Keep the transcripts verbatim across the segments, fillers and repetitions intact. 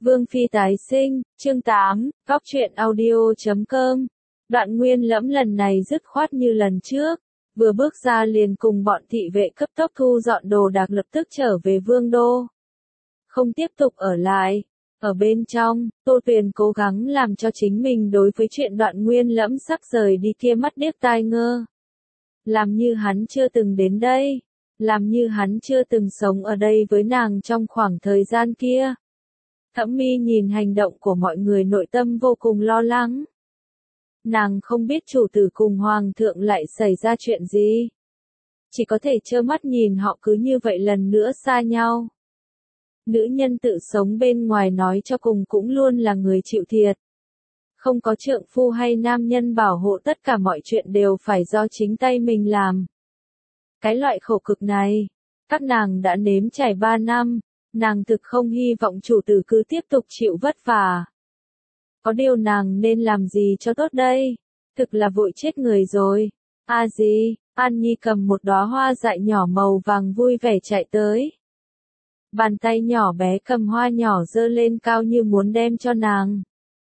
Vương Phi tái sinh, chương tám, góc truyện audio chấm com. Đoạn Nguyên Lẫm lần này dứt khoát như lần trước, vừa bước ra liền cùng bọn thị vệ cấp tốc thu dọn đồ đạc lập tức trở về Vương Đô. Không tiếp tục ở lại. Ở bên trong, Tô Tuyền cố gắng làm cho chính mình đối với chuyện Đoạn Nguyên Lẫm sắp rời đi kia mắt điếc tai ngơ. Làm như hắn chưa từng đến đây, làm như hắn chưa từng sống ở đây với nàng trong khoảng thời gian kia. Thẩm Mi nhìn hành động của mọi người nội tâm vô cùng lo lắng. Nàng không biết chủ tử cùng hoàng thượng lại xảy ra chuyện gì. Chỉ có thể trơ mắt nhìn họ cứ như vậy lần nữa xa nhau. Nữ nhân tự sống bên ngoài nói cho cùng cũng luôn là người chịu thiệt. Không có trượng phu hay nam nhân bảo hộ, tất cả mọi chuyện đều phải do chính tay mình làm. Cái loại khổ cực này, các nàng đã nếm trải ba năm. Nàng thực không hy vọng chủ tử cứ tiếp tục chịu vất vả. Có điều nàng nên làm gì cho tốt đây? Thực là vội chết người rồi. A gì, An Nhi cầm một đóa hoa dại nhỏ màu vàng vui vẻ chạy tới. Bàn tay nhỏ bé cầm hoa nhỏ giơ lên cao như muốn đem cho nàng.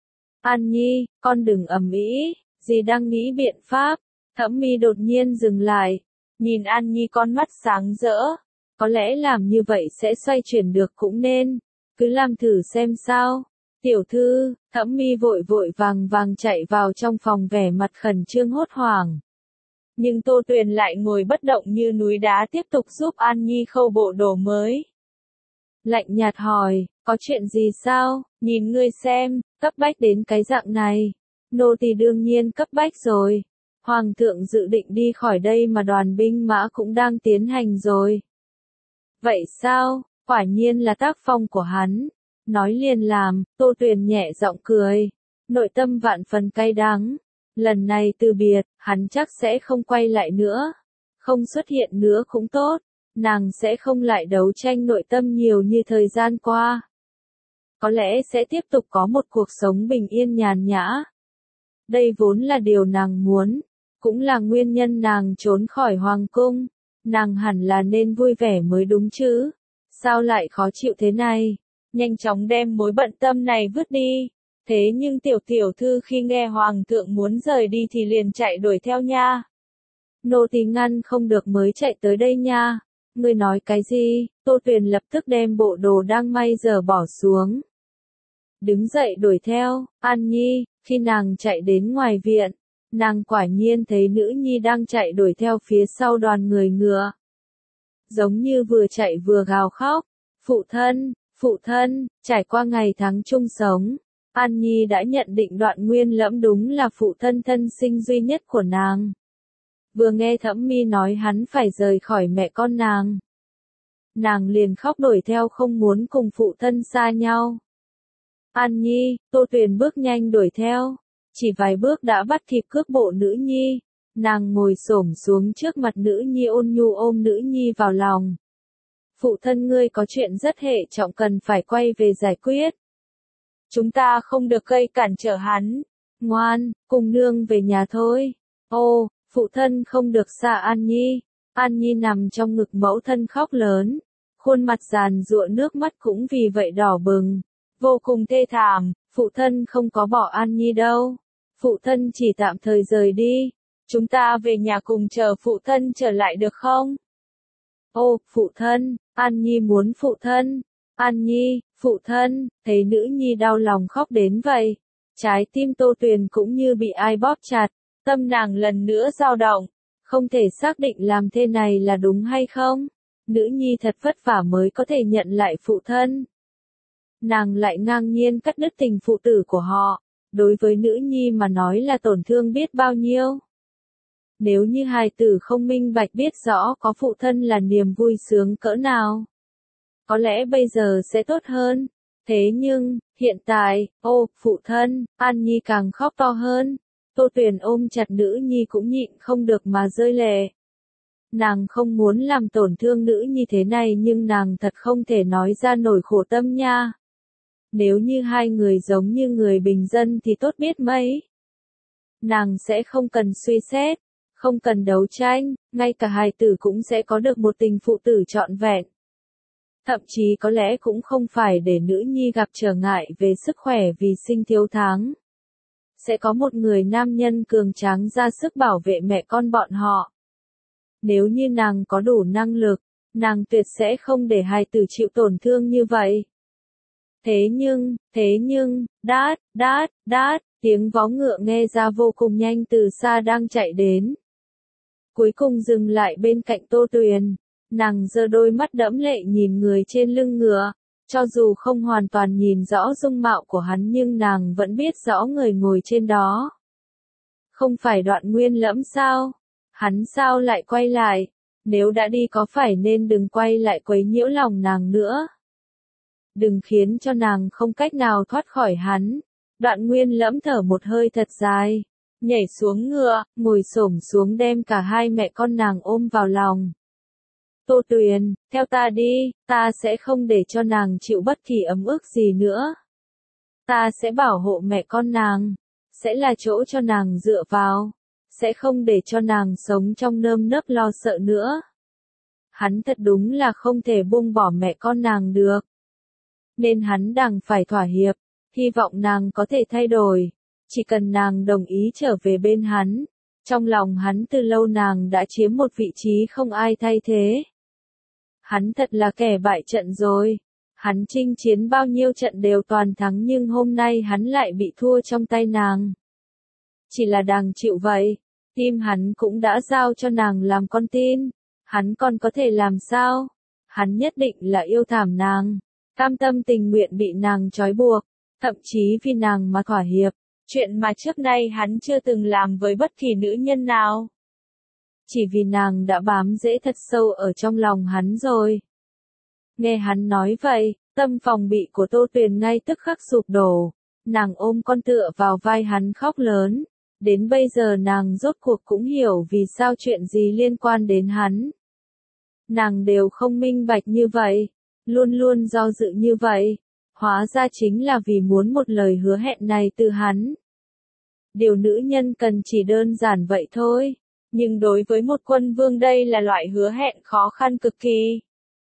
An Nhi, con đừng ầm ĩ, dì đang nghĩ biện pháp. Thẩm Mi đột nhiên dừng lại, nhìn An Nhi con mắt sáng rỡ. Có lẽ làm như vậy sẽ xoay chuyển được cũng nên, cứ làm thử xem sao. Tiểu thư, Thẩm Mi vội vội vàng vàng chạy vào trong phòng vẻ mặt khẩn trương hốt hoảng. Nhưng Tô Tuyền lại ngồi bất động như núi đá tiếp tục giúp An Nhi khâu bộ đồ mới. Lạnh nhạt hỏi, có chuyện gì sao, nhìn ngươi xem, cấp bách đến cái dạng này. Nô tỳ đương nhiên cấp bách rồi. Hoàng thượng dự định đi khỏi đây mà đoàn binh mã cũng đang tiến hành rồi. Vậy sao, quả nhiên là tác phong của hắn. Nói liền làm, Tô Tuyền nhẹ giọng cười. Nội tâm vạn phần cay đắng. Lần này từ biệt, hắn chắc sẽ không quay lại nữa. Không xuất hiện nữa cũng tốt. Nàng sẽ không lại đấu tranh nội tâm nhiều như thời gian qua. Có lẽ sẽ tiếp tục có một cuộc sống bình yên nhàn nhã. Đây vốn là điều nàng muốn. Cũng là nguyên nhân nàng trốn khỏi hoàng cung. Nàng hẳn là nên vui vẻ mới đúng chứ. Sao lại khó chịu thế này? Nhanh chóng đem mối bận tâm này vứt đi. Thế nhưng tiểu tiểu thư khi nghe hoàng thượng muốn rời đi thì liền chạy đuổi theo nha. Nô tỳ ngăn không được mới chạy tới đây nha. Ngươi nói cái gì? Tô Tuyền lập tức đem bộ đồ đang may giờ bỏ xuống. Đứng dậy đuổi theo. An Nhi, khi nàng chạy đến ngoài viện. Nàng quả nhiên thấy nữ nhi đang chạy đuổi theo phía sau đoàn người ngựa. Giống như vừa chạy vừa gào khóc. Phụ thân, phụ thân, trải qua ngày tháng chung sống. An Nhi đã nhận định Đoạn Nguyên Lẫm đúng là phụ thân thân sinh duy nhất của nàng. Vừa nghe Thẩm Mi nói hắn phải rời khỏi mẹ con nàng. Nàng liền khóc đuổi theo không muốn cùng phụ thân xa nhau. An Nhi, Tô Tuyền bước nhanh đuổi theo. Chỉ vài bước đã bắt kịp cước bộ nữ nhi, nàng ngồi xổm xuống trước mặt nữ nhi ôn nhu ôm nữ nhi vào lòng. Phụ thân ngươi có chuyện rất hệ trọng cần phải quay về giải quyết. Chúng ta không được gây cản trở hắn. Ngoan, cùng nương về nhà thôi. Ô, phụ thân không được xa An Nhi. An Nhi nằm trong ngực mẫu thân khóc lớn. Khuôn mặt giàn giụa nước mắt cũng vì vậy đỏ bừng. Vô cùng thê thảm, phụ thân không có bỏ An Nhi đâu. Phụ thân chỉ tạm thời rời đi. Chúng ta về nhà cùng chờ phụ thân trở lại được không? Ô, phụ thân, An Nhi muốn phụ thân. An Nhi, phụ thân, thấy nữ nhi đau lòng khóc đến vậy. Trái tim Tô Tuyền cũng như bị ai bóp chặt, tâm nàng lần nữa dao động. Không thể xác định làm thế này là đúng hay không. Nữ nhi thật vất vả mới có thể nhận lại phụ thân. Nàng lại ngang nhiên cắt đứt tình phụ tử của họ. Đối với nữ nhi mà nói là tổn thương biết bao nhiêu. Nếu như hài tử không minh bạch biết rõ có phụ thân là niềm vui sướng cỡ nào. Có lẽ bây giờ sẽ tốt hơn. Thế nhưng, hiện tại, ô, phụ thân, An Nhi càng khóc to hơn. Tô Tuyền ôm chặt nữ nhi cũng nhịn không được mà rơi lệ. Nàng không muốn làm tổn thương nữ nhi thế này nhưng nàng thật không thể nói ra nổi khổ tâm nha. Nếu như hai người giống như người bình dân thì tốt biết mấy. Nàng sẽ không cần suy xét, không cần đấu tranh, ngay cả hài tử cũng sẽ có được một tình phụ tử trọn vẹn. Thậm chí có lẽ cũng không phải để nữ nhi gặp trở ngại về sức khỏe vì sinh thiếu tháng. Sẽ có một người nam nhân cường tráng ra sức bảo vệ mẹ con bọn họ. Nếu như nàng có đủ năng lực, nàng tuyệt sẽ không để hài tử chịu tổn thương như vậy. Thế nhưng, thế nhưng, đát, đát, đát, tiếng vó ngựa nghe ra vô cùng nhanh từ xa đang chạy đến. Cuối cùng dừng lại bên cạnh Tô Tuyền, nàng giơ đôi mắt đẫm lệ nhìn người trên lưng ngựa, cho dù không hoàn toàn nhìn rõ dung mạo của hắn nhưng nàng vẫn biết rõ người ngồi trên đó. Không phải Đoạn Nguyên Lẫm sao? Hắn sao lại quay lại? Nếu đã đi có phải nên đừng quay lại quấy nhiễu lòng nàng nữa. Đừng khiến cho nàng không cách nào thoát khỏi hắn. Đoạn Nguyên Lẫm thở một hơi thật dài, nhảy xuống ngựa, ngồi xổm xuống đem cả hai mẹ con nàng ôm vào lòng. Tô Tuyền, theo ta đi, ta sẽ không để cho nàng chịu bất kỳ ấm ức gì nữa. Ta sẽ bảo hộ mẹ con nàng, sẽ là chỗ cho nàng dựa vào, sẽ không để cho nàng sống trong nơm nớp lo sợ nữa. Hắn thật đúng là không thể buông bỏ mẹ con nàng được. Nên hắn đành phải thỏa hiệp, hy vọng nàng có thể thay đổi, chỉ cần nàng đồng ý trở về bên hắn. Trong lòng hắn từ lâu nàng đã chiếm một vị trí không ai thay thế. Hắn thật là kẻ bại trận rồi. Hắn chinh chiến bao nhiêu trận đều toàn thắng nhưng hôm nay hắn lại bị thua trong tay nàng. Chỉ là nàng chịu vậy, tim hắn cũng đã giao cho nàng làm con tin. Hắn còn có thể làm sao? Hắn nhất định là yêu thảm nàng, cam tâm tình nguyện bị nàng trói buộc, thậm chí vì nàng mà thỏa hiệp, chuyện mà trước nay hắn chưa từng làm với bất kỳ nữ nhân nào. Chỉ vì nàng đã bám rễ thật sâu ở trong lòng hắn rồi. Nghe hắn nói vậy, tâm phòng bị của Tô Tuyền ngay tức khắc sụp đổ, nàng ôm con tựa vào vai hắn khóc lớn. Đến bây giờ nàng rốt cuộc cũng hiểu vì sao chuyện gì liên quan đến hắn. Nàng đều không minh bạch như vậy, luôn luôn do dự như vậy, hóa ra chính là vì muốn một lời hứa hẹn này từ hắn. Điều nữ nhân cần chỉ đơn giản vậy thôi, nhưng đối với một quân vương đây là loại hứa hẹn khó khăn cực kỳ.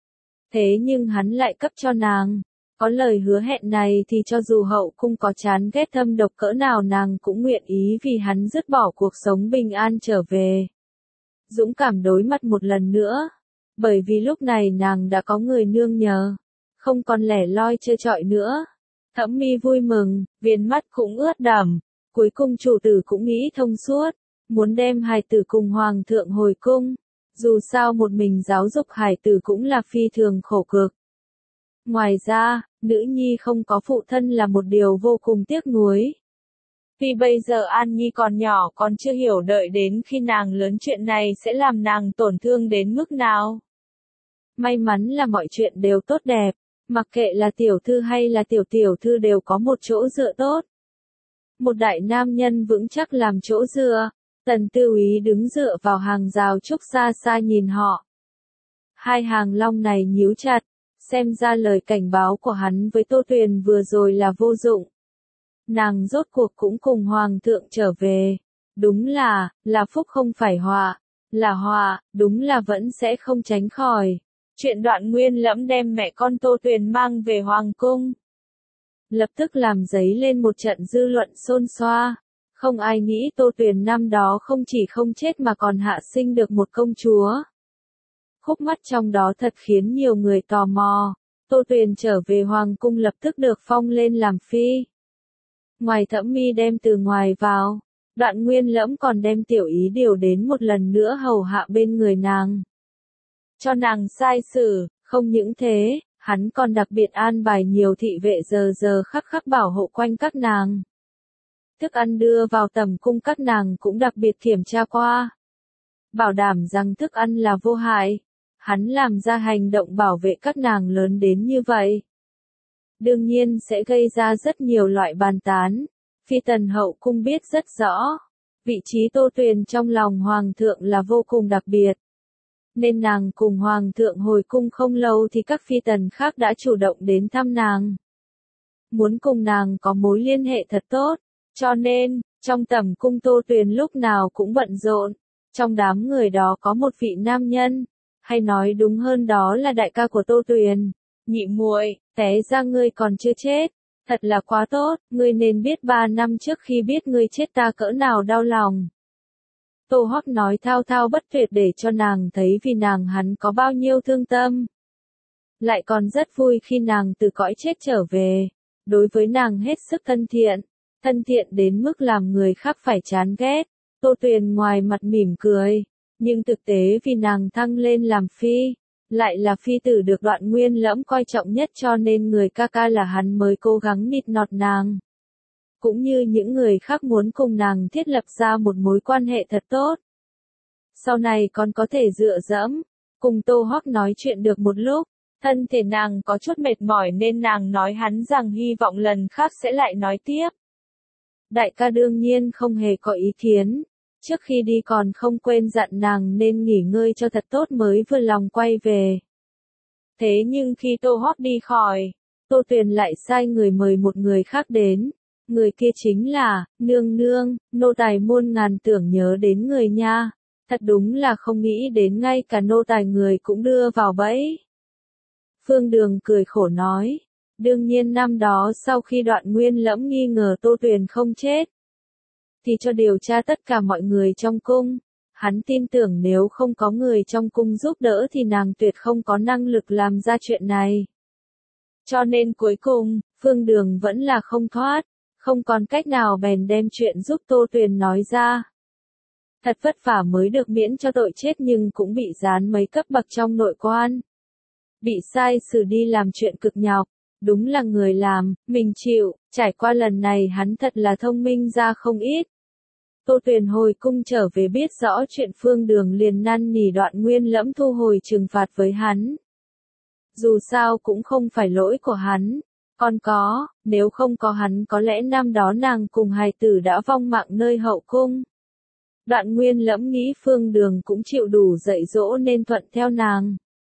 Thế nhưng hắn lại cấp cho nàng, có lời hứa hẹn này thì cho dù hậu cung có chán ghét thâm độc cỡ nào nàng cũng nguyện ý vì hắn dứt bỏ cuộc sống bình an trở về. Dũng cảm đối mặt một lần nữa, bởi vì lúc này nàng đã có người nương nhờ, không còn lẻ loi trơ trọi nữa. Thẩm Mi vui mừng, viền mắt cũng ướt đẫm, cuối cùng chủ tử cũng nghĩ thông suốt, muốn đem hài tử cùng hoàng thượng hồi cung. Dù sao một mình giáo dục hài tử cũng là phi thường khổ cực. Ngoài ra, nữ nhi không có phụ thân là một điều vô cùng tiếc nuối. Vì bây giờ An Nhi còn nhỏ còn chưa hiểu đợi đến khi nàng lớn chuyện này sẽ làm nàng tổn thương đến mức nào. May mắn là mọi chuyện đều tốt đẹp, mặc kệ là tiểu thư hay là tiểu tiểu thư đều có một chỗ dựa tốt. Một đại nam nhân vững chắc làm chỗ dựa, Tần Tư Úy đứng dựa vào hàng rào trúc xa xa nhìn họ. Hai hàng long này nhíu chặt, xem ra lời cảnh báo của hắn với Tô Tuyền vừa rồi là vô dụng. Nàng rốt cuộc cũng cùng hoàng thượng trở về, đúng là, là phúc không phải họa, là họa, đúng là vẫn sẽ không tránh khỏi. Chuyện Đoạn Nguyên Lẫm đem mẹ con Tô Tuyền mang về hoàng cung, lập tức làm dấy lên một trận dư luận xôn xoa. Không ai nghĩ Tô Tuyền năm đó không chỉ không chết mà còn hạ sinh được một công chúa. Khúc mắc trong đó thật khiến nhiều người tò mò. Tô Tuyền trở về hoàng cung lập tức được phong lên làm phi. Ngoài Thẩm Mi đem từ ngoài vào, Đoạn Nguyên Lẫm còn đem Tiểu Ý điều đến một lần nữa hầu hạ bên người nàng. Cho nàng sai xử, không những thế, hắn còn đặc biệt an bài nhiều thị vệ giờ giờ khắc khắc bảo hộ quanh các nàng. Thức ăn đưa vào tầm cung các nàng cũng đặc biệt kiểm tra qua. Bảo đảm rằng thức ăn là vô hại. Hắn làm ra hành động bảo vệ các nàng lớn đến như vậy. Đương nhiên sẽ gây ra rất nhiều loại bàn tán. Phi tần hậu cung biết rất rõ. Vị trí Tô Tuyền trong lòng hoàng thượng là vô cùng đặc biệt. Nên nàng cùng hoàng thượng hồi cung không lâu thì các phi tần khác đã chủ động đến thăm nàng. Muốn cùng nàng có mối liên hệ thật tốt. Cho nên, trong tầm cung Tô Tuyền lúc nào cũng bận rộn. Trong đám người đó có một vị nam nhân, hay nói đúng hơn đó là đại ca của Tô Tuyền. Nhị muội, té ra ngươi còn chưa chết. Thật là quá tốt, ngươi nên biết ba năm trước khi biết ngươi chết ta cỡ nào đau lòng. Tô Hoắc nói thao thao bất tuyệt để cho nàng thấy vì nàng hắn có bao nhiêu thương tâm. Lại còn rất vui khi nàng từ cõi chết trở về. Đối với nàng hết sức thân thiện. Thân thiện đến mức làm người khác phải chán ghét. Tô Tuyền ngoài mặt mỉm cười. Nhưng thực tế vì nàng thăng lên làm phi. Lại là phi tử được Đoạn Nguyên Lẫm coi trọng nhất cho nên người ca ca là hắn mới cố gắng nịt nọt nàng. Cũng như những người khác muốn cùng nàng thiết lập ra một mối quan hệ thật tốt. Sau này còn có thể dựa dẫm, cùng Tô Hoắc nói chuyện được một lúc, thân thể nàng có chút mệt mỏi nên nàng nói hắn rằng hy vọng lần khác sẽ lại nói tiếp. Đại ca đương nhiên không hề có ý kiến, trước khi đi còn không quên dặn nàng nên nghỉ ngơi cho thật tốt mới vừa lòng quay về. Thế nhưng khi Tô Hoắc đi khỏi, Tô Tuyền lại sai người mời một người khác đến. Người kia chính là, nương nương, nô tài muôn ngàn tưởng nhớ đến người nha. Thật đúng là không nghĩ đến ngay cả nô tài người cũng đưa vào bẫy. Phương Đường cười khổ nói. Đương nhiên năm đó sau khi Đoạn Nguyên Lẫm nghi ngờ Tô Tuyền không chết, thì cho điều tra tất cả mọi người trong cung. Hắn tin tưởng nếu không có người trong cung giúp đỡ thì nàng tuyệt không có năng lực làm ra chuyện này. Cho nên cuối cùng, Phương Đường vẫn là không thoát. Không còn cách nào bèn đem chuyện giúp Tô Tuyền nói ra. Thật vất vả mới được miễn cho tội chết nhưng cũng bị giáng mấy cấp bậc trong nội quan. Bị sai xử đi làm chuyện cực nhọc. Đúng là người làm, mình chịu, trải qua lần này hắn thật là thông minh ra không ít. Tô Tuyền hồi cung trở về biết rõ chuyện Phương Đường liền năn nỉ Đoạn Nguyên Lẫm thu hồi trừng phạt với hắn. Dù sao cũng không phải lỗi của hắn. Còn có, nếu không có hắn có lẽ năm đó nàng cùng hài tử đã vong mạng nơi hậu cung. Đoạn Nguyên Lẫm nghĩ Phương Đường cũng chịu đủ dạy dỗ nên thuận theo nàng.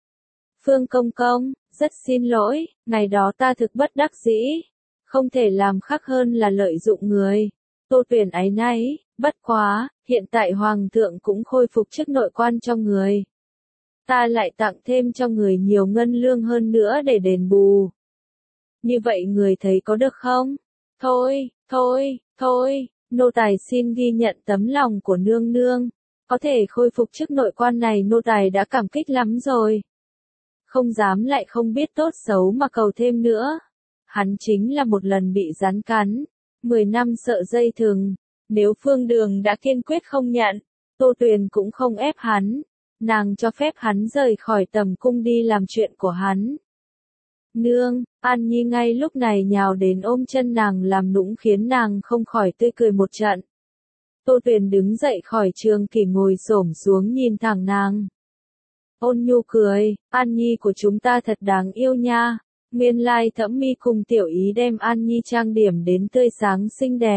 Phương công công, rất xin lỗi, ngày đó ta thực bất đắc dĩ. Không thể làm khác hơn là lợi dụng người. Tô Tuyền áy náy, bất quá, hiện tại Hoàng thượng cũng khôi phục chức nội quan cho người. Ta lại tặng thêm cho người nhiều ngân lương hơn nữa để đền bù. Như vậy người thấy có được không? Thôi, thôi, thôi, nô tài xin ghi nhận tấm lòng của nương nương. Có thể khôi phục chức nội quan này nô tài đã cảm kích lắm rồi. Không dám lại không biết tốt xấu mà cầu thêm nữa. Hắn chính là một lần bị rắn cắn. Mười năm sợ dây thừng. Nếu Phương Đường đã kiên quyết không nhận, Tô Tuyền cũng không ép hắn. Nàng cho phép hắn rời khỏi tầm cung đi làm chuyện của hắn. Nương, An Nhi ngay lúc này nhào đến ôm chân nàng làm nũng khiến nàng không khỏi tươi cười một trận. Tô Tuyền đứng dậy khỏi trường kỷ ngồi xổm xuống nhìn thẳng nàng. Ôn nhu cười, An Nhi của chúng ta thật đáng yêu nha. Nguyên lai Thẩm Mi cùng Tiểu Ý đem An Nhi trang điểm đến tươi sáng xinh đẹp.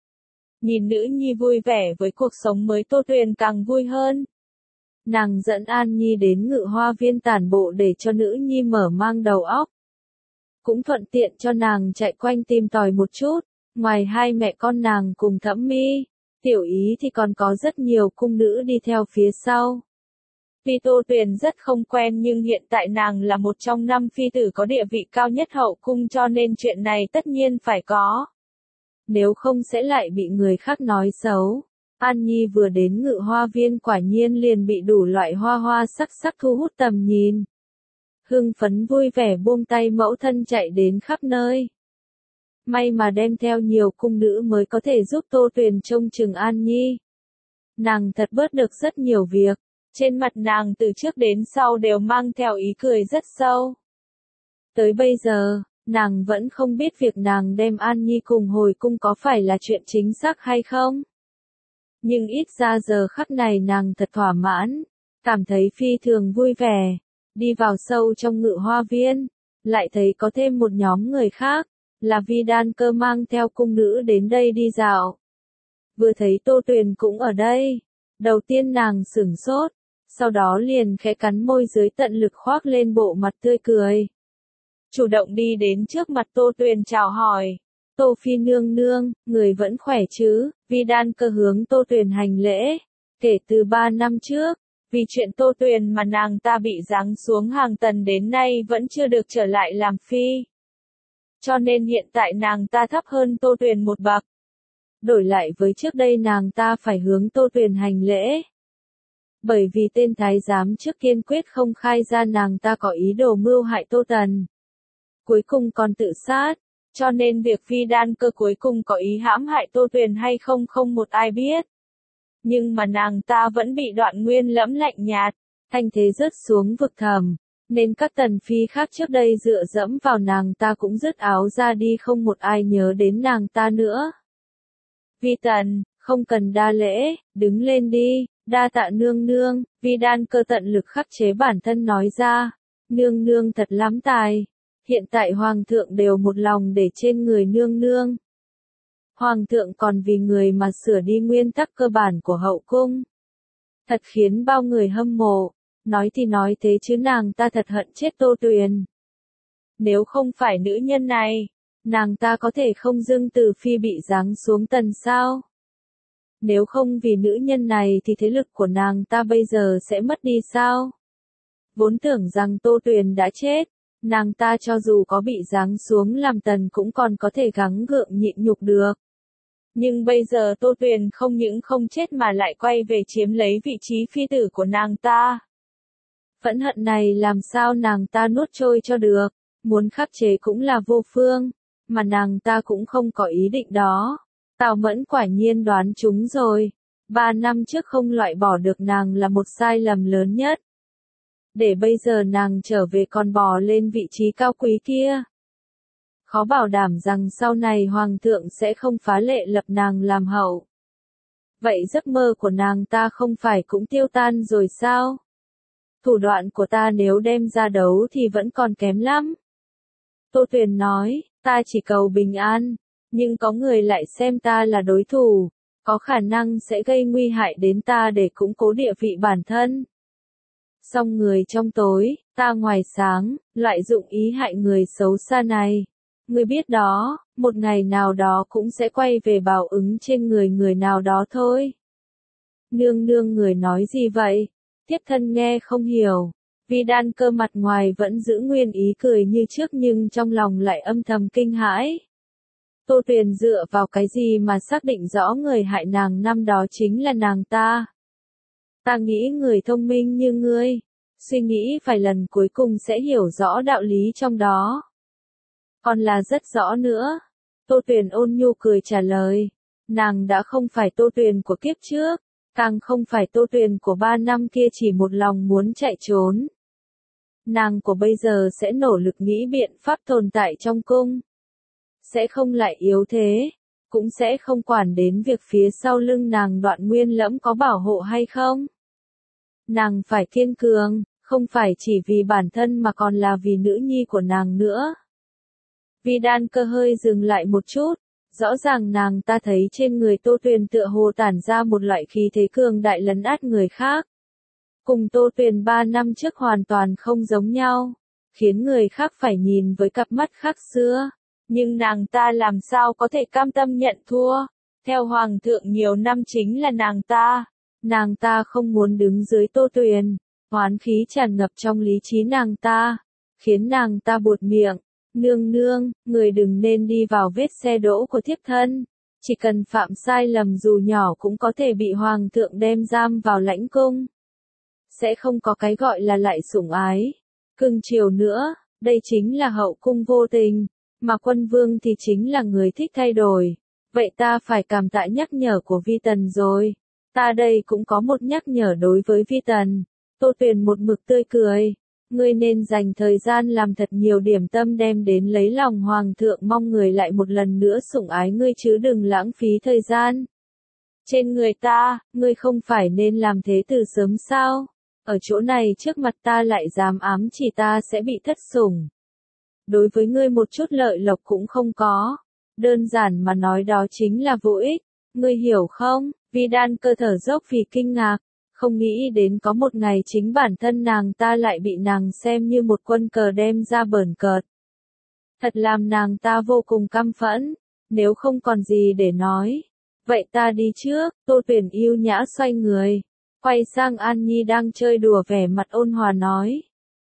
Nhìn nữ nhi vui vẻ với cuộc sống mới Tô Tuyền càng vui hơn. Nàng dẫn An Nhi đến Ngự Hoa Viên tản bộ để cho nữ nhi mở mang đầu óc. Cũng thuận tiện cho nàng chạy quanh tìm tòi một chút. Ngoài hai mẹ con nàng cùng Thẩm Mi, Tiểu Ý thì còn có rất nhiều cung nữ đi theo phía sau. Tuy Tô Tuyền rất không quen nhưng hiện tại nàng là một trong năm phi tử có địa vị cao nhất hậu cung cho nên chuyện này tất nhiên phải có. Nếu không sẽ lại bị người khác nói xấu. An Nhi vừa đến Ngự Hoa Viên quả nhiên liền bị đủ loại hoa hoa sắc sắc thu hút tầm nhìn. Hưng phấn vui vẻ buông tay mẫu thân chạy đến khắp nơi. May mà đem theo nhiều cung nữ mới có thể giúp Tô Tuyền trông chừng An Nhi. Nàng thật bớt được rất nhiều việc. Trên mặt nàng từ trước đến sau đều mang theo ý cười rất sâu. Tới bây giờ, nàng vẫn không biết việc nàng đem An Nhi cùng hồi cung có phải là chuyện chính xác hay không. Nhưng ít ra giờ khắc này nàng thật thỏa mãn, cảm thấy phi thường vui vẻ. Đi vào sâu trong Ngự Hoa Viên, lại thấy có thêm một nhóm người khác, là Vi Đan Cơ mang theo cung nữ đến đây đi dạo. Vừa thấy Tô Tuyền cũng ở đây, đầu tiên nàng sửng sốt, sau đó liền khẽ cắn môi dưới tận lực khoác lên bộ mặt tươi cười. Chủ động đi đến trước mặt Tô Tuyền chào hỏi. Tô Phi nương nương, người vẫn khỏe chứ? Vi Đan Cơ hướng Tô Tuyền hành lễ. Kể từ ba năm trước, Vì chuyện Tô Tuyền mà nàng ta bị giáng xuống hàng tần đến nay vẫn chưa được trở lại làm phi. Cho nên hiện tại nàng ta thấp hơn Tô Tuyền một bậc. Đổi lại với trước đây nàng ta phải hướng Tô Tuyền hành lễ. Bởi vì tên thái giám trước kiên quyết không khai ra nàng ta có ý đồ mưu hại Tô Tần. Cuối cùng còn tự sát, cho nên việc phi đan cơ cuối cùng có ý hãm hại Tô Tuyền hay không không một ai biết. Nhưng mà nàng ta vẫn bị Đoạn Nguyên Lẫm lạnh nhạt, thanh thế rớt xuống vực thẳm, nên các tần phi khác trước đây dựa dẫm vào nàng ta cũng rứt áo ra đi, không một ai nhớ đến nàng ta nữa. Vi Tần, không cần đa lễ, đứng lên đi, đa tạ nương nương, Vi đan cơ tận lực khắc chế bản thân nói ra, nương nương thật lắm tài, hiện tại hoàng thượng đều một lòng để trên người nương nương. Hoàng thượng còn vì người mà sửa đi nguyên tắc cơ bản của hậu cung. Thật khiến bao người hâm mộ, nói thì nói thế chứ nàng ta thật hận chết Tô Tuyền. Nếu không phải nữ nhân này, nàng ta có thể không dưng từ phi bị giáng xuống tần sao? Nếu không vì nữ nhân này thì thế lực của nàng ta bây giờ sẽ mất đi sao? Vốn tưởng rằng Tô Tuyền đã chết, nàng ta cho dù có bị giáng xuống làm tần cũng còn có thể gắng gượng nhịn nhục được. Nhưng bây giờ Tô Tuyền không những không chết mà lại quay về chiếm lấy vị trí phi tử của nàng ta. Phẫn hận này làm sao nàng ta nuốt trôi cho được, muốn khắc chế cũng là vô phương, mà nàng ta cũng không có ý định đó. Tào Mẫn quả nhiên đoán trúng rồi, ba năm trước không loại bỏ được nàng là một sai lầm lớn nhất. Để bây giờ nàng trở về còn bò lên vị trí cao quý kia. Khó bảo đảm rằng sau này hoàng thượng sẽ không phá lệ lập nàng làm hậu. Vậy giấc mơ của nàng ta không phải cũng tiêu tan rồi sao? Thủ đoạn của ta nếu đem ra đấu thì vẫn còn kém lắm. Tô Tuyền nói, ta chỉ cầu bình an, nhưng có người lại xem ta là đối thủ, có khả năng sẽ gây nguy hại đến ta để củng cố địa vị bản thân. Song người trong tối, ta ngoài sáng, lại dụng ý hại người xấu xa này. Người biết đó, một ngày nào đó cũng sẽ quay về báo ứng trên người người nào đó thôi. Nương nương người nói gì vậy? Thiếp thân nghe không hiểu. Vi đan cơ mặt ngoài vẫn giữ nguyên ý cười như trước nhưng trong lòng lại âm thầm kinh hãi. Tô Tuyền dựa vào cái gì mà xác định rõ người hại nàng năm đó chính là nàng ta? Ta nghĩ người thông minh như ngươi, suy nghĩ vài lần cuối cùng sẽ hiểu rõ đạo lý trong đó. Còn là rất rõ nữa. Tô Tuyền ôn nhu cười trả lời. Nàng đã không phải Tô Tuyền của kiếp trước, càng không phải Tô Tuyền của ba năm kia chỉ một lòng muốn chạy trốn. Nàng của bây giờ sẽ nỗ lực nghĩ biện pháp tồn tại trong cung. Sẽ không lại yếu thế, cũng sẽ không quản đến việc phía sau lưng nàng Đoạn Nguyên Lẫm có bảo hộ hay không. Nàng phải kiên cường, không phải chỉ vì bản thân mà còn là vì nữ nhi của nàng nữa. Vi đan cơ hơi dừng lại một chút, rõ ràng nàng ta thấy trên người Tô Tuyền tựa hồ tản ra một loại khí thế cường đại lấn át người khác. Cùng Tô Tuyền ba năm trước hoàn toàn không giống nhau, khiến người khác phải nhìn với cặp mắt khác xưa. Nhưng nàng ta làm sao có thể cam tâm nhận thua, theo hoàng thượng nhiều năm chính là nàng ta. Nàng ta không muốn đứng dưới Tô Tuyền, oán khí tràn ngập trong lý trí nàng ta, khiến nàng ta buột miệng. Nương nương, người đừng nên đi vào vết xe đỗ của thiếp thân. Chỉ cần phạm sai lầm dù nhỏ cũng có thể bị hoàng thượng đem giam vào lãnh cung. Sẽ không có cái gọi là lại sủng ái, cưng chiều nữa, đây chính là hậu cung vô tình, mà quân vương thì chính là người thích thay đổi. Vậy ta phải cảm tạ nhắc nhở của Vi Tần rồi. Ta đây cũng có một nhắc nhở đối với Vi Tần. Tô Tuyền một mực tươi cười. Ngươi nên dành thời gian làm thật nhiều điểm tâm đem đến lấy lòng hoàng thượng, mong người lại một lần nữa sủng ái ngươi chứ đừng lãng phí thời gian. Trên người ta, ngươi không phải nên làm thế từ sớm sao? Ở chỗ này trước mặt ta lại dám ám chỉ ta sẽ bị thất sủng. Đối với ngươi một chút lợi lộc cũng không có. Đơn giản mà nói đó chính là vô ích. Ngươi hiểu không? Vi đan cơ thở dốc vì kinh ngạc. Không nghĩ đến có một ngày chính bản thân nàng ta lại bị nàng xem như một quân cờ đem ra bờn cợt. Thật làm nàng ta vô cùng căm phẫn, nếu không còn gì để nói. Vậy ta đi trước, Tô Tuyền yêu nhã xoay người, quay sang An Nhi đang chơi đùa vẻ mặt ôn hòa nói.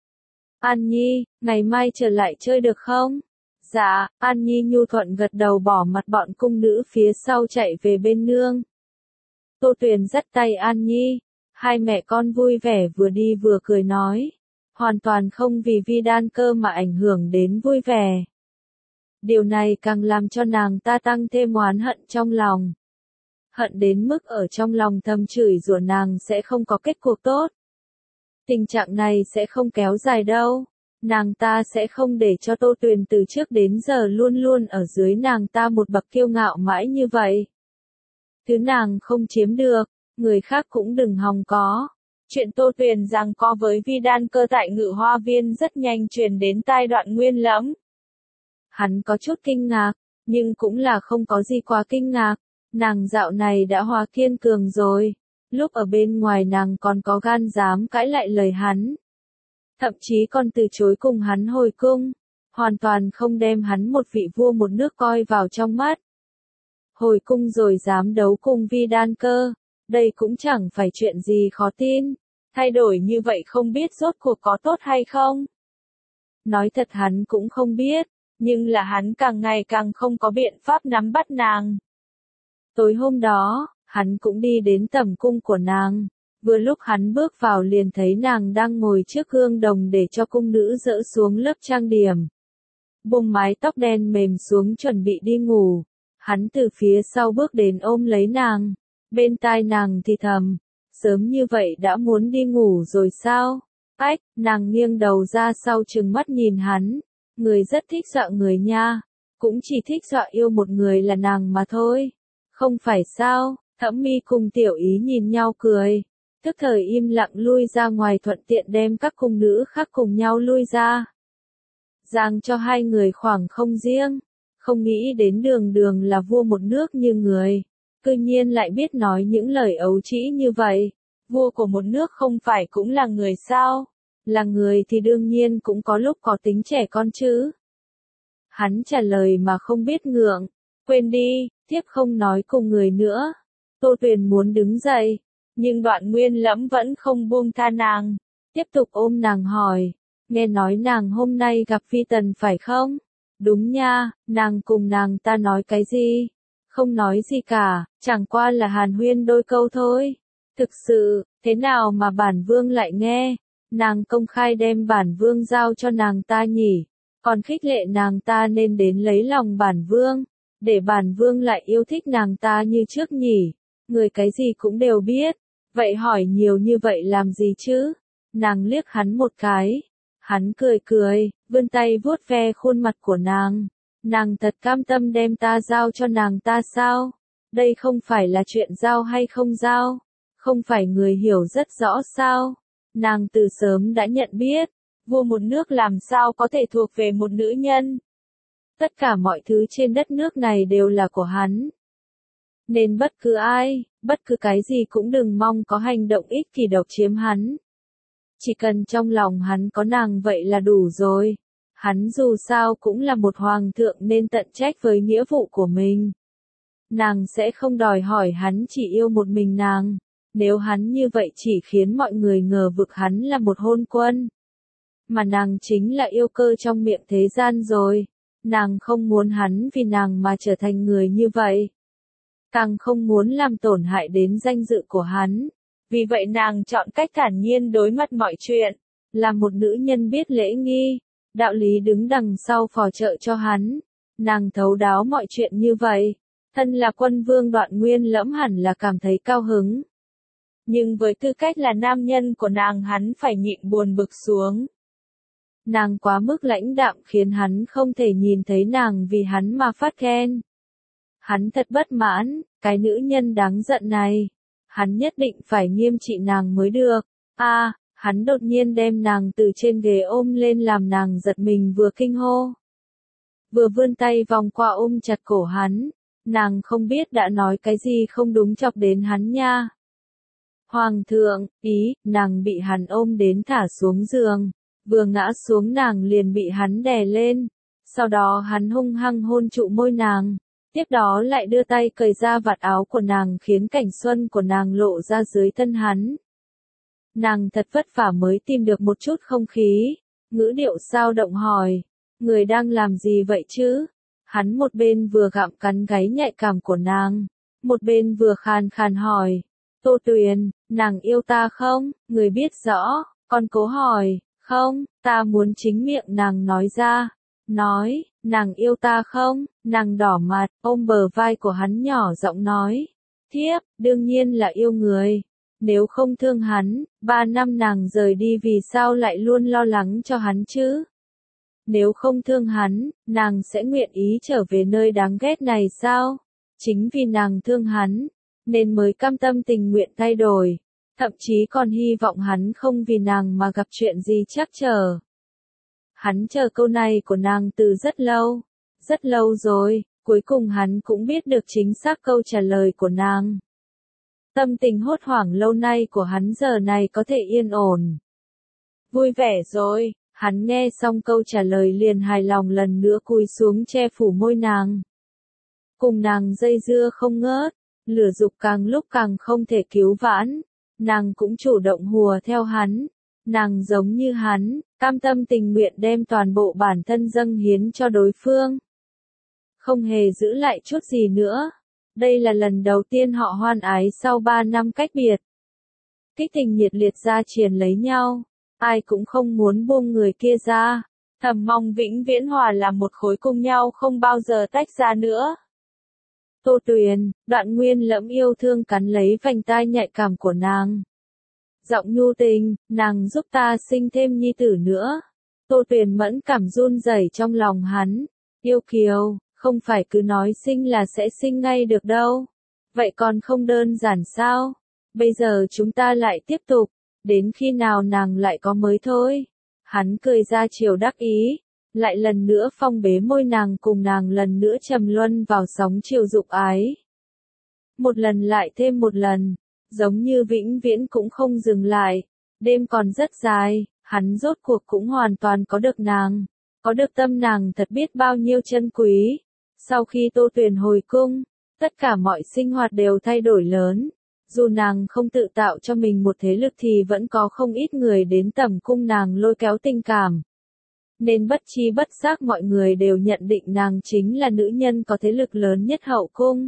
An Nhi, ngày mai trở lại chơi được không? Dạ, An Nhi nhu thuận gật đầu bỏ mặt bọn cung nữ phía sau chạy về bên nương. Tô Tuyền dắt tay An Nhi, hai mẹ con vui vẻ vừa đi vừa cười nói. Hoàn toàn không vì vi đan cơ mà ảnh hưởng đến vui vẻ. Điều này càng làm cho nàng ta tăng thêm oán hận trong lòng. Hận đến mức ở trong lòng thầm chửi rủa nàng sẽ không có kết cuộc tốt. Tình trạng này sẽ không kéo dài đâu. Nàng ta sẽ không để cho Tô Tuyền từ trước đến giờ luôn luôn ở dưới nàng ta một bậc kiêu ngạo mãi như vậy. Thứ nàng không chiếm được, người khác cũng đừng hòng có. Chuyện Tô Tuyền giằng co với vi đan cơ tại Ngự Hoa Viên rất nhanh truyền đến tai Đoạn Nguyên Lẫm. Hắn có chút kinh ngạc, nhưng cũng là không có gì quá kinh ngạc. Nàng dạo này đã hóa kiên cường rồi. Lúc ở bên ngoài nàng còn có gan dám cãi lại lời hắn. Thậm chí còn từ chối cùng hắn hồi cung. Hoàn toàn không đem hắn một vị vua một nước coi vào trong mắt. Hồi cung rồi dám đấu cùng vi đan cơ. Đây cũng chẳng phải chuyện gì khó tin. Thay đổi như vậy không biết rốt cuộc có tốt hay không. Nói thật hắn cũng không biết. Nhưng là hắn càng ngày càng không có biện pháp nắm bắt nàng. Tối hôm đó, hắn cũng đi đến tẩm cung của nàng. Vừa lúc hắn bước vào liền thấy nàng đang ngồi trước gương đồng để cho cung nữ dỡ xuống lớp trang điểm. Buông mái tóc đen mềm xuống chuẩn bị đi ngủ. Hắn từ phía sau bước đến ôm lấy nàng. Bên tai nàng thì thầm. Sớm như vậy đã muốn đi ngủ rồi sao? Ách, nàng nghiêng đầu ra sau trừng mắt nhìn hắn. Người rất thích dọa người nha. Cũng chỉ thích dọa yêu một người là nàng mà thôi. Không phải sao? Thẩm Mi cùng Tiểu Ý nhìn nhau cười. Tức thời im lặng lui ra ngoài thuận tiện đem các cung nữ khác cùng nhau lui ra. Giang cho hai người khoảng không riêng. Không nghĩ đến Đường Đường là vua một nước như người. Cư nhiên lại biết nói những lời ấu trĩ như vậy. Vua của một nước không phải cũng là người sao? Là người thì đương nhiên cũng có lúc có tính trẻ con chứ. Hắn trả lời mà không biết ngượng. Quên đi, thiếp không nói cùng người nữa. Tô Tuyền muốn đứng dậy. Nhưng Đoạn Nguyên Lẫm vẫn không buông tha nàng. Tiếp tục ôm nàng hỏi. Nghe nói nàng hôm nay gặp Phi Tần phải không? Đúng nha, nàng cùng nàng ta nói cái gì? Không nói gì cả, chẳng qua là hàn huyên đôi câu thôi. Thực sự, thế nào mà bản vương lại nghe? Nàng công khai đem bản vương giao cho nàng ta nhỉ? Còn khích lệ nàng ta nên đến lấy lòng bản vương. Để bản vương lại yêu thích nàng ta như trước nhỉ? Người cái gì cũng đều biết. Vậy hỏi nhiều như vậy làm gì chứ? Nàng liếc hắn một cái. Hắn cười cười, vươn tay vuốt ve khuôn mặt của nàng. Nàng thật cam tâm đem ta giao cho nàng ta sao? Đây không phải là chuyện giao hay không giao? Không phải người hiểu rất rõ sao? Nàng từ sớm đã nhận biết. Vua một nước làm sao có thể thuộc về một nữ nhân? Tất cả mọi thứ trên đất nước này đều là của hắn. Nên bất cứ ai, bất cứ cái gì cũng đừng mong có hành động ích kỷ độc chiếm hắn. Chỉ cần trong lòng hắn có nàng vậy là đủ rồi. Hắn dù sao cũng là một hoàng thượng nên tận trách với nghĩa vụ của mình. Nàng sẽ không đòi hỏi hắn chỉ yêu một mình nàng. Nếu hắn như vậy chỉ khiến mọi người ngờ vực hắn là một hôn quân. Mà nàng chính là yêu cơ trong miệng thế gian rồi. Nàng không muốn hắn vì nàng mà trở thành người như vậy. Càng không muốn làm tổn hại đến danh dự của hắn. Vì vậy nàng chọn cách thản nhiên đối mặt mọi chuyện. Là một nữ nhân biết lễ nghi. Đạo lý đứng đằng sau phò trợ cho hắn. Nàng thấu đáo mọi chuyện như vậy. Thân là quân vương Đoạn Nguyên Lẫm hẳn là cảm thấy cao hứng. Nhưng với tư cách là nam nhân của nàng hắn phải nhịn buồn bực xuống. Nàng quá mức lãnh đạm khiến hắn không thể nhìn thấy nàng vì hắn mà phát ghen. Hắn thật bất mãn, cái nữ nhân đáng giận này. Hắn nhất định phải nghiêm trị nàng mới được. A, à, hắn đột nhiên đem nàng từ trên ghế ôm lên làm nàng giật mình vừa kinh hô. Vừa vươn tay vòng qua ôm chặt cổ hắn. Nàng không biết đã nói cái gì không đúng chọc đến hắn nha. Hoàng thượng, ý, nàng bị hắn ôm đến thả xuống giường. Vừa ngã xuống nàng liền bị hắn đè lên. Sau đó hắn hung hăng hôn trụ môi nàng. Tiếp đó lại đưa tay cởi ra vạt áo của nàng khiến cảnh xuân của nàng lộ ra dưới thân hắn. Nàng thật vất vả mới tìm được một chút không khí, ngữ điệu dao động hỏi, người đang làm gì vậy chứ? Hắn một bên vừa gặm cắn gáy nhạy cảm của nàng, một bên vừa khàn khàn hỏi, Tô Tuyền, nàng yêu ta không? Người biết rõ, còn cố hỏi, không, ta muốn chính miệng nàng nói ra. Nói, nàng yêu ta không? Nàng đỏ mặt, ôm bờ vai của hắn nhỏ giọng nói, thiếp, đương nhiên là yêu người. Nếu không thương hắn, ba năm nàng rời đi vì sao lại luôn lo lắng cho hắn chứ? Nếu không thương hắn, nàng sẽ nguyện ý trở về nơi đáng ghét này sao? Chính vì nàng thương hắn, nên mới cam tâm tình nguyện thay đổi, thậm chí còn hy vọng hắn không vì nàng mà gặp chuyện gì trắc trở. Hắn chờ câu này của nàng từ rất lâu, rất lâu rồi, cuối cùng hắn cũng biết được chính xác câu trả lời của nàng. Tâm tình hốt hoảng lâu nay của hắn giờ này có thể yên ổn. Vui vẻ rồi, hắn nghe xong câu trả lời liền hài lòng lần nữa cúi xuống che phủ môi nàng. Cùng nàng dây dưa không ngớt, lửa dục càng lúc càng không thể cứu vãn, nàng cũng chủ động hùa theo hắn, nàng giống như hắn, cam tâm tình nguyện đem toàn bộ bản thân dâng hiến cho đối phương. Không hề giữ lại chút gì nữa. Đây là lần đầu tiên họ hoan ái sau ba năm cách biệt. Kích tình nhiệt liệt ra triền lấy nhau, ai cũng không muốn buông người kia ra, thầm mong vĩnh viễn hòa làm một khối cùng nhau không bao giờ tách ra nữa. Tô Tuyền, Đoạn Nguyên lẫm yêu thương cắn lấy vành tai nhạy cảm của nàng. Giọng nhu tình, nàng giúp ta sinh thêm nhi tử nữa. Tô Tuyền mẫn cảm run rẩy trong lòng hắn, yêu kiều. Không phải cứ nói sinh là sẽ sinh ngay được đâu. Vậy còn không đơn giản sao? Bây giờ chúng ta lại tiếp tục, đến khi nào nàng lại có mới thôi. Hắn cười ra chiều đắc ý, lại lần nữa phong bế môi nàng cùng nàng lần nữa trầm luân vào sóng chiều dục ái. Một lần lại thêm một lần, giống như vĩnh viễn cũng không dừng lại, đêm còn rất dài, hắn rốt cuộc cũng hoàn toàn có được nàng, có được tâm nàng thật biết bao nhiêu chân quý. Sau khi Tô Tuyền hồi cung, tất cả mọi sinh hoạt đều thay đổi lớn. Dù nàng không tự tạo cho mình một thế lực thì vẫn có không ít người đến tầm cung nàng lôi kéo tình cảm. Nên bất chi bất giác mọi người đều nhận định nàng chính là nữ nhân có thế lực lớn nhất hậu cung.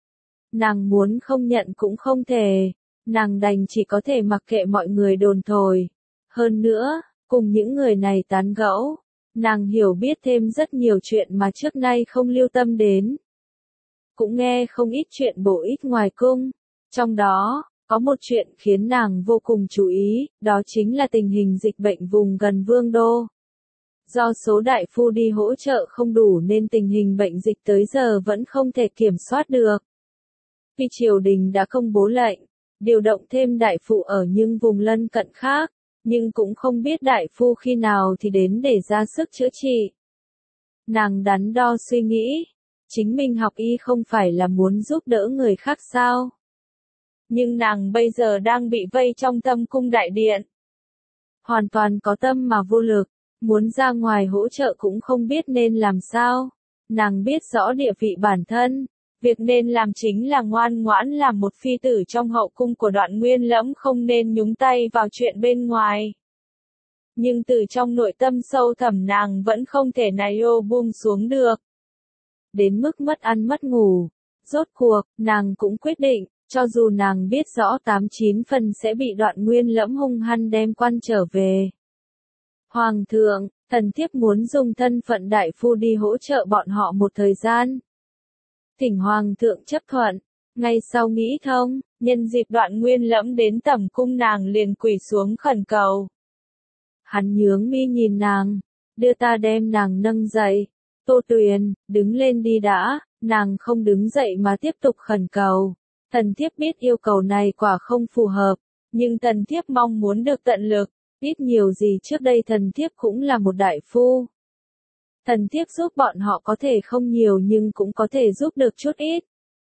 Nàng muốn không nhận cũng không thể, nàng đành chỉ có thể mặc kệ mọi người đồn thổi. Hơn nữa, cùng những người này tán gẫu, nàng hiểu biết thêm rất nhiều chuyện mà trước nay không lưu tâm đến. Cũng nghe không ít chuyện bổ ích ngoài cung. Trong đó, có một chuyện khiến nàng vô cùng chú ý, đó chính là tình hình dịch bệnh vùng gần Vương Đô. Do số đại phu đi hỗ trợ không đủ nên tình hình bệnh dịch tới giờ vẫn không thể kiểm soát được. Vì triều đình đã công bố lệnh, điều động thêm đại phu ở những vùng lân cận khác, nhưng cũng không biết đại phu khi nào thì đến để ra sức chữa trị. Nàng đắn đo suy nghĩ, chính mình học y không phải là muốn giúp đỡ người khác sao? Nhưng nàng bây giờ đang bị vây trong tâm cung đại điện. Hoàn toàn có tâm mà vô lực, muốn ra ngoài hỗ trợ cũng không biết nên làm sao. Nàng biết rõ địa vị bản thân, việc nên làm chính là ngoan ngoãn làm một phi tử trong hậu cung của Đoạn Nguyên lẫm, không nên nhúng tay vào chuyện bên ngoài. Nhưng từ trong nội tâm sâu thẳm nàng vẫn không thể này ô buông xuống được. Đến mức mất ăn mất ngủ, rốt cuộc, nàng cũng quyết định, cho dù nàng biết rõ tám chín phần sẽ bị Đoạn Nguyên lẫm hung hăng đem quan trở về. Hoàng thượng, thần thiếp muốn dùng thân phận đại phu đi hỗ trợ bọn họ một thời gian. Thỉnh Hoàng thượng chấp thuận, ngay sau nghĩ thông, nhân dịp Đoạn Nguyên lẫm đến tẩm cung nàng liền quỳ xuống khẩn cầu. Hắn nhướng mi nhìn nàng, đưa ta đem nàng nâng dậy. Tô Tuyền, đứng lên đi đã, nàng không đứng dậy mà tiếp tục khẩn cầu. Thần thiếp biết yêu cầu này quả không phù hợp, nhưng thần thiếp mong muốn được tận lực, ít nhiều gì trước đây thần thiếp cũng là một đại phu. Thần thiếp giúp bọn họ có thể không nhiều nhưng cũng có thể giúp được chút ít.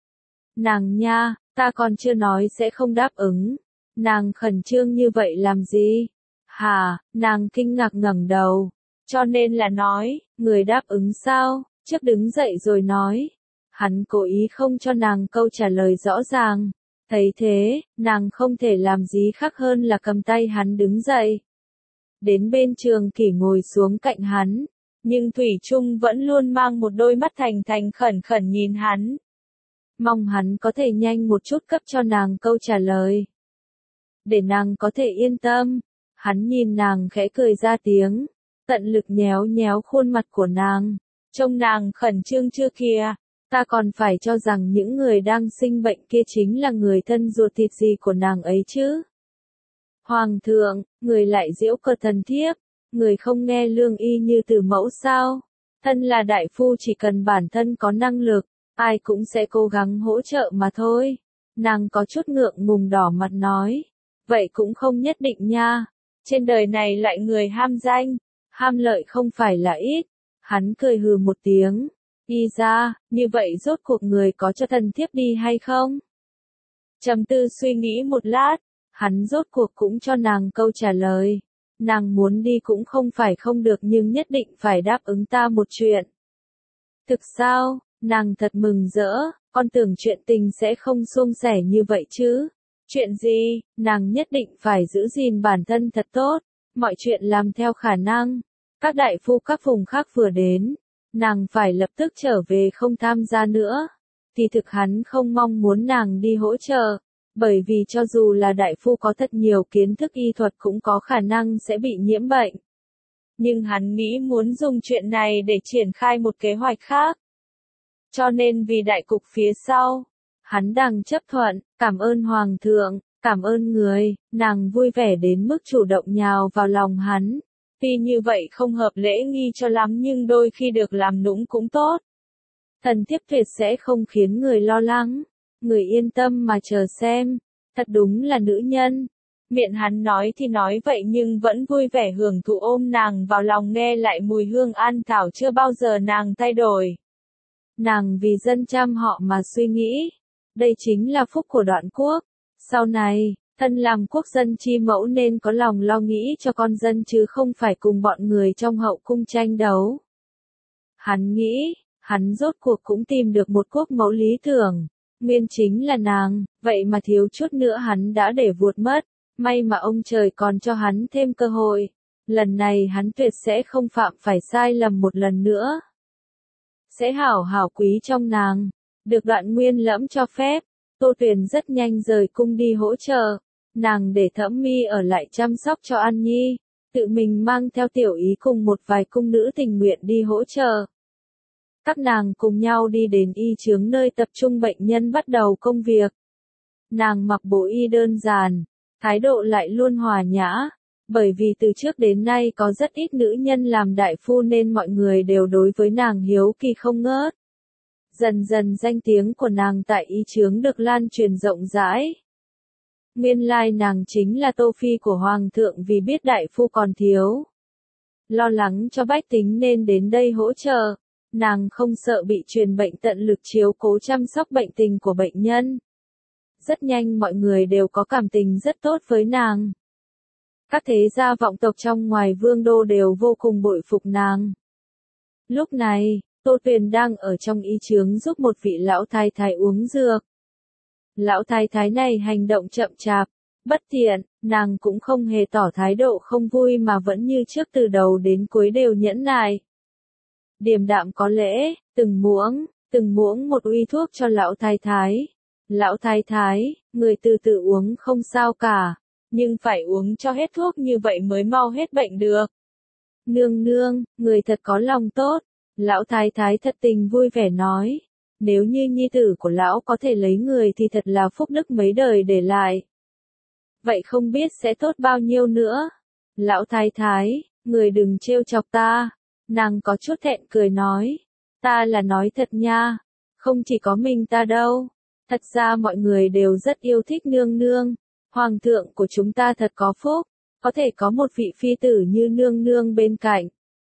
Nàng nha, ta còn chưa nói sẽ không đáp ứng. Nàng khẩn trương như vậy làm gì? Hà, nàng kinh ngạc ngẩng đầu. Cho nên là nói, người đáp ứng sao? Trước đứng dậy rồi nói. Hắn cố ý không cho nàng câu trả lời rõ ràng. Thấy thế, nàng không thể làm gì khác hơn là cầm tay hắn đứng dậy. Đến bên Trường Kỷ ngồi xuống cạnh hắn, nhưng Thủy Trung vẫn luôn mang một đôi mắt thành thành khẩn khẩn nhìn hắn. Mong hắn có thể nhanh một chút cấp cho nàng câu trả lời. Để nàng có thể yên tâm, hắn nhìn nàng khẽ cười ra tiếng, tận lực nhéo nhéo khuôn mặt của nàng. Trông nàng khẩn trương chưa kìa, ta còn phải cho rằng những người đang sinh bệnh kia chính là người thân ruột thịt gì của nàng ấy chứ. Hoàng thượng, người lại giễu cợt thần thiếp, người không nghe lương y như từ mẫu sao? Thân là đại phu chỉ cần bản thân có năng lực, ai cũng sẽ cố gắng hỗ trợ mà thôi. Nàng có chút ngượng ngùng đỏ mặt nói, vậy cũng không nhất định nha. Trên đời này lại người ham danh, ham lợi không phải là ít. Hắn cười hừ một tiếng, y ra, như vậy rốt cuộc người có cho thần thiếp đi hay không? Trầm tư suy nghĩ một lát, hắn rốt cuộc cũng cho nàng câu trả lời. Nàng muốn đi cũng không phải không được nhưng nhất định phải đáp ứng ta một chuyện. Thực sao, nàng thật mừng rỡ, con tưởng chuyện tình sẽ không suôn sẻ như vậy chứ. Chuyện gì, nàng nhất định phải giữ gìn bản thân thật tốt, mọi chuyện làm theo khả năng. Các đại phu các vùng khác vừa đến, nàng phải lập tức trở về không tham gia nữa. Thì thực hắn không mong muốn nàng đi hỗ trợ, bởi vì cho dù là đại phu có thật nhiều kiến thức y thuật cũng có khả năng sẽ bị nhiễm bệnh. Nhưng hắn nghĩ muốn dùng chuyện này để triển khai một kế hoạch khác. Cho nên vì đại cục phía sau, hắn đang chấp thuận, cảm ơn Hoàng thượng, cảm ơn người, nàng vui vẻ đến mức chủ động nhào vào lòng hắn. Tuy như vậy không hợp lễ nghi cho lắm nhưng đôi khi được làm nũng cũng tốt. Thần thiếp tuyệt sẽ không khiến người lo lắng, người yên tâm mà chờ xem, thật đúng là nữ nhân. Miệng hắn nói thì nói vậy nhưng vẫn vui vẻ hưởng thụ ôm nàng vào lòng nghe lại mùi hương an thảo chưa bao giờ nàng thay đổi. Nàng vì dân chăm họ mà suy nghĩ, đây chính là phúc của Đoạn quốc. Sau này, thân làm quốc dân chi mẫu nên có lòng lo nghĩ cho con dân chứ không phải cùng bọn người trong hậu cung tranh đấu. Hắn nghĩ, hắn rốt cuộc cũng tìm được một quốc mẫu lý tưởng, nguyên chính là nàng, vậy mà thiếu chút nữa hắn đã để vuột mất, may mà ông trời còn cho hắn thêm cơ hội, lần này hắn tuyệt sẽ không phạm phải sai lầm một lần nữa. Sẽ hảo hảo quý trong nàng, được Đoạn Nguyên Lẫm cho phép, Tô Tuyền rất nhanh rời cung đi hỗ trợ, nàng để Thẩm Mi ở lại chăm sóc cho An Nhi, tự mình mang theo Tiểu Ý cùng một vài cung nữ tình nguyện đi hỗ trợ. Các nàng cùng nhau đi đến y chướng nơi tập trung bệnh nhân bắt đầu công việc. Nàng mặc bộ y đơn giản, thái độ lại luôn hòa nhã, bởi vì từ trước đến nay có rất ít nữ nhân làm đại phu nên mọi người đều đối với nàng hiếu kỳ không ngớt. Dần dần danh tiếng của nàng tại y chướng được lan truyền rộng rãi. Nguyên lai nàng chính là Tô Phi của Hoàng thượng vì biết đại phu còn thiếu. Lo lắng cho bách tính nên đến đây hỗ trợ. Nàng không sợ bị truyền bệnh tận lực chiếu cố chăm sóc bệnh tình của bệnh nhân. Rất nhanh mọi người đều có cảm tình rất tốt với nàng. Các thế gia vọng tộc trong ngoài vương đô đều vô cùng bội phục nàng. Lúc này, Tô Tuyền đang ở trong y chướng giúp một vị lão thái thái uống dược. Lão thái thái này hành động chậm chạp, bất tiện, nàng cũng không hề tỏ thái độ không vui mà vẫn như trước từ đầu đến cuối đều nhẫn nại. Điềm đạm có lễ, từng muỗng, từng muỗng một uy thuốc cho lão thái thái. Lão thái thái, người từ từ uống không sao cả, nhưng phải uống cho hết thuốc như vậy mới mau hết bệnh được. Nương nương, người thật có lòng tốt. Lão thái thái thật tình vui vẻ nói, nếu như nhi tử của lão có thể lấy người thì thật là phúc đức mấy đời để lại. Vậy không biết sẽ tốt bao nhiêu nữa. Lão thái thái, người đừng trêu chọc ta. Nàng có chút thẹn cười nói, ta là nói thật nha, không chỉ có mình ta đâu. Thật ra mọi người đều rất yêu thích nương nương. Hoàng thượng của chúng ta thật có phúc, có thể có một vị phi tử như nương nương bên cạnh.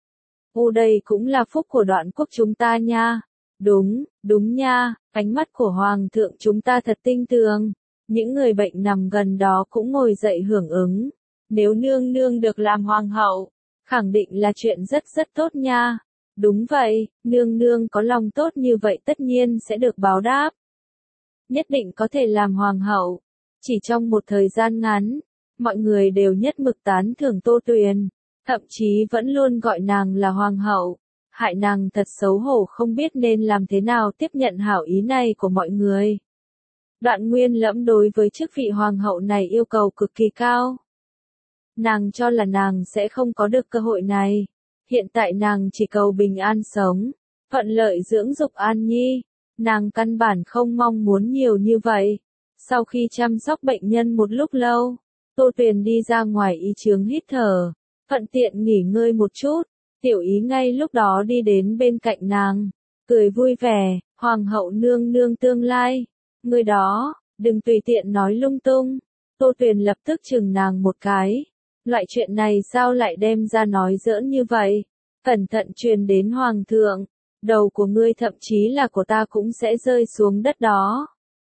U đây cũng là phúc của Đoạn quốc chúng ta nha. Đúng, đúng nha, ánh mắt của Hoàng thượng chúng ta thật tinh tường. Những người bệnh nằm gần đó cũng ngồi dậy hưởng ứng. Nếu nương nương được làm hoàng hậu, khẳng định là chuyện rất rất tốt nha. Đúng vậy, nương nương có lòng tốt như vậy tất nhiên sẽ được báo đáp. nhất định có thể làm hoàng hậu. Chỉ trong một thời gian ngắn, mọi người đều nhất mực tán thưởng Tô Tuyền, thậm chí vẫn luôn gọi nàng là hoàng hậu, hại nàng thật xấu hổ không biết nên làm thế nào tiếp nhận hảo ý này của mọi người. Đoạn Nguyên Lẫm đối với chức vị hoàng hậu này yêu cầu cực kỳ cao. Nàng cho là nàng sẽ không có được cơ hội này. Hiện tại nàng chỉ cầu bình an sống, thuận lợi dưỡng dục An Nhi. Nàng căn bản không mong muốn nhiều như vậy. Sau khi chăm sóc bệnh nhân một lúc lâu, Tô Tuyền đi ra ngoài y chướng hít thở, thuận tiện nghỉ ngơi một chút. Tiểu Ý ngay lúc đó đi đến bên cạnh nàng, cười vui vẻ, hoàng hậu nương nương tương lai. Người đó, đừng tùy tiện nói lung tung. Tô Tuyền lập tức chừng nàng một cái. Loại chuyện này sao lại đem ra nói giỡn như vậy? Cẩn thận truyền đến hoàng thượng, đầu của ngươi thậm chí là của ta cũng sẽ rơi xuống đất đó.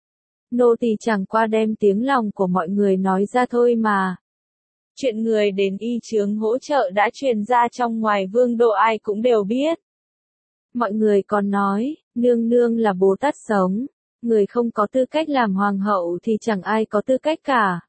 Nô tỳ chẳng qua đem tiếng lòng của mọi người nói ra thôi mà. Chuyện người đến y chướng hỗ trợ đã truyền ra trong ngoài vương đô ai cũng đều biết. Mọi người còn nói, nương nương là Bồ Tát sống, người không có tư cách làm hoàng hậu thì chẳng ai có tư cách cả.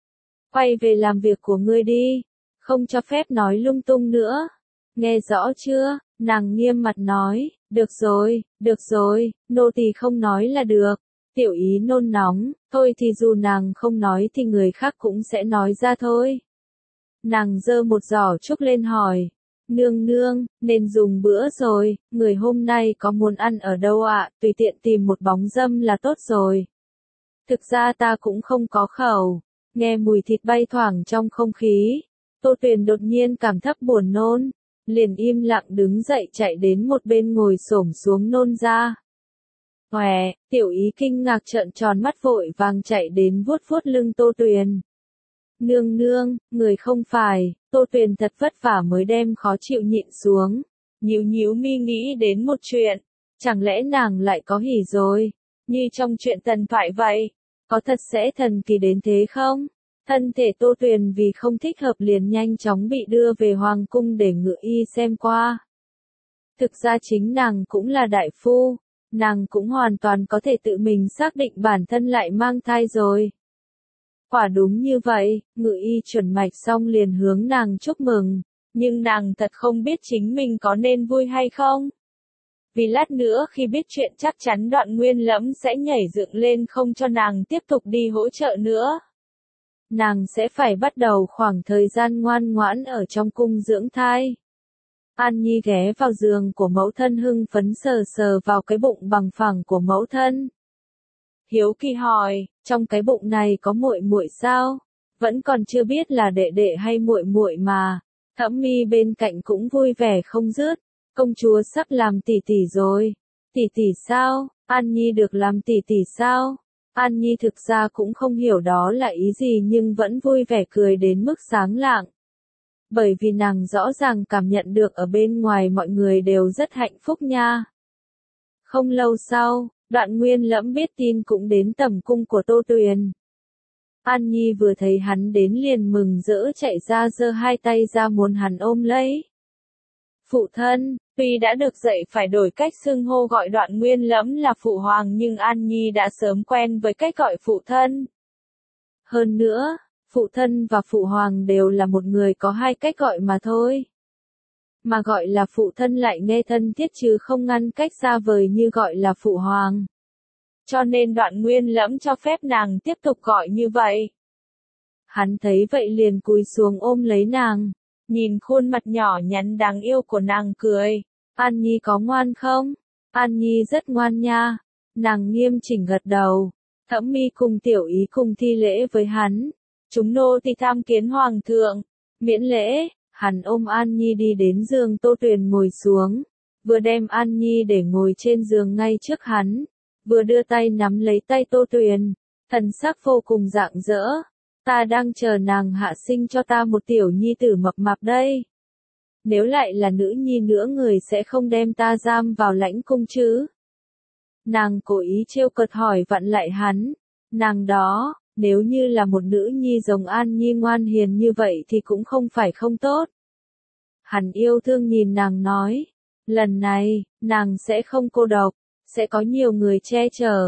Quay về làm việc của ngươi đi, không cho phép nói lung tung nữa. Nghe rõ chưa? Nàng nghiêm mặt nói, được rồi, được rồi, nô tỳ không nói là được. Tiểu Ý nôn nóng, thôi thì dù nàng không nói thì người khác cũng sẽ nói ra thôi. Nàng giơ một giỏ trúc lên hỏi, nương nương, nên dùng bữa rồi, người hôm nay có muốn ăn ở đâu ạ, tùy tiện tìm một bóng dâm là tốt rồi. Thực ra ta cũng không có khẩu. Nghe mùi thịt bay thoảng trong không khí, Tô Tuyền đột nhiên cảm thấp buồn nôn, liền im lặng đứng dậy chạy đến một bên ngồi xổm xuống nôn ra. Hòe, Tiểu Ý kinh ngạc trợn tròn mắt vội vàng chạy đến vuốt vuốt lưng Tô Tuyền. Nương nương, người không phải, Tô Tuyền thật vất vả mới đem khó chịu nhịn xuống, nhíu nhíu mi nghĩ đến một chuyện, chẳng lẽ nàng lại có hỉ rồi, như trong chuyện Tần Thoại vậy. Có thật sẽ thần kỳ đến thế không? Thân thể Tô Tuyền vì không thích hợp liền nhanh chóng bị đưa về hoàng cung để ngự y xem qua. Thực ra chính nàng cũng là đại phu, nàng cũng hoàn toàn có thể tự mình xác định bản thân lại mang thai rồi. Quả đúng như vậy, ngự y chuẩn mạch xong liền hướng nàng chúc mừng, nhưng nàng thật không biết chính mình có nên vui hay không. Vì lát nữa khi biết chuyện chắc chắn Đoạn Nguyên Lẫm sẽ nhảy dựng lên không cho nàng tiếp tục đi hỗ trợ nữa. Nàng sẽ phải bắt đầu khoảng thời gian ngoan ngoãn ở trong cung dưỡng thai. An Nhi ghé vào giường của mẫu thân hưng phấn sờ sờ vào cái bụng bằng phẳng của mẫu thân. Hiếu kỳ hỏi, trong cái bụng này có muội muội sao? Vẫn còn chưa biết là đệ đệ hay muội muội mà. Thẩm Mi bên cạnh cũng vui vẻ không dứt. Công chúa sắp làm tỷ tỷ rồi. Tỷ tỷ sao? An Nhi được làm tỷ tỷ sao? An Nhi thực ra cũng không hiểu đó là ý gì nhưng vẫn vui vẻ cười đến mức sáng lạng. Bởi vì nàng rõ ràng cảm nhận được ở bên ngoài mọi người đều rất hạnh phúc nha. Không lâu sau, Đoạn Nguyên Lẫm biết tin cũng đến tầm cung của Tô Tuyền. An Nhi vừa thấy hắn đến liền mừng rỡ chạy ra giơ hai tay ra muốn hắn ôm lấy. Phụ thân, tuy đã được dạy phải đổi cách xưng hô gọi Đoạn Nguyên Lẫm là phụ hoàng nhưng An Nhi đã sớm quen với cách gọi phụ thân. Hơn nữa, phụ thân và phụ hoàng đều là một người có hai cách gọi mà thôi. Mà gọi là phụ thân lại nghe thân thiết chứ không ngăn cách xa vời như gọi là phụ hoàng. Cho nên Đoạn Nguyên Lẫm cho phép nàng tiếp tục gọi như vậy. Hắn thấy vậy liền cúi xuống ôm lấy nàng. Nhìn khuôn mặt nhỏ nhắn đáng yêu của nàng cười. An Nhi có ngoan không? An Nhi rất ngoan nha. Nàng nghiêm chỉnh gật đầu. Thẩm Mi cùng Tiểu Ý cùng thi lễ với hắn. Chúng nô tỳ tham kiến hoàng thượng. Miễn lễ, hắn ôm An Nhi đi đến giường Tô Tuyền ngồi xuống. Vừa đem An Nhi để ngồi trên giường ngay trước hắn. Vừa đưa tay nắm lấy tay Tô Tuyền. Thần sắc vô cùng rạng rỡ. Ta đang chờ nàng hạ sinh cho ta một tiểu nhi tử mập mạp đây. Nếu lại là nữ nhi nữa người sẽ không đem ta giam vào lãnh cung chứ. Nàng cố ý trêu cợt hỏi vặn lại hắn. Nàng đó, nếu như là một nữ nhi giống An Nhi ngoan hiền như vậy thì cũng không phải không tốt. Hắn yêu thương nhìn nàng nói. Lần này, nàng sẽ không cô độc, sẽ có nhiều người che chở.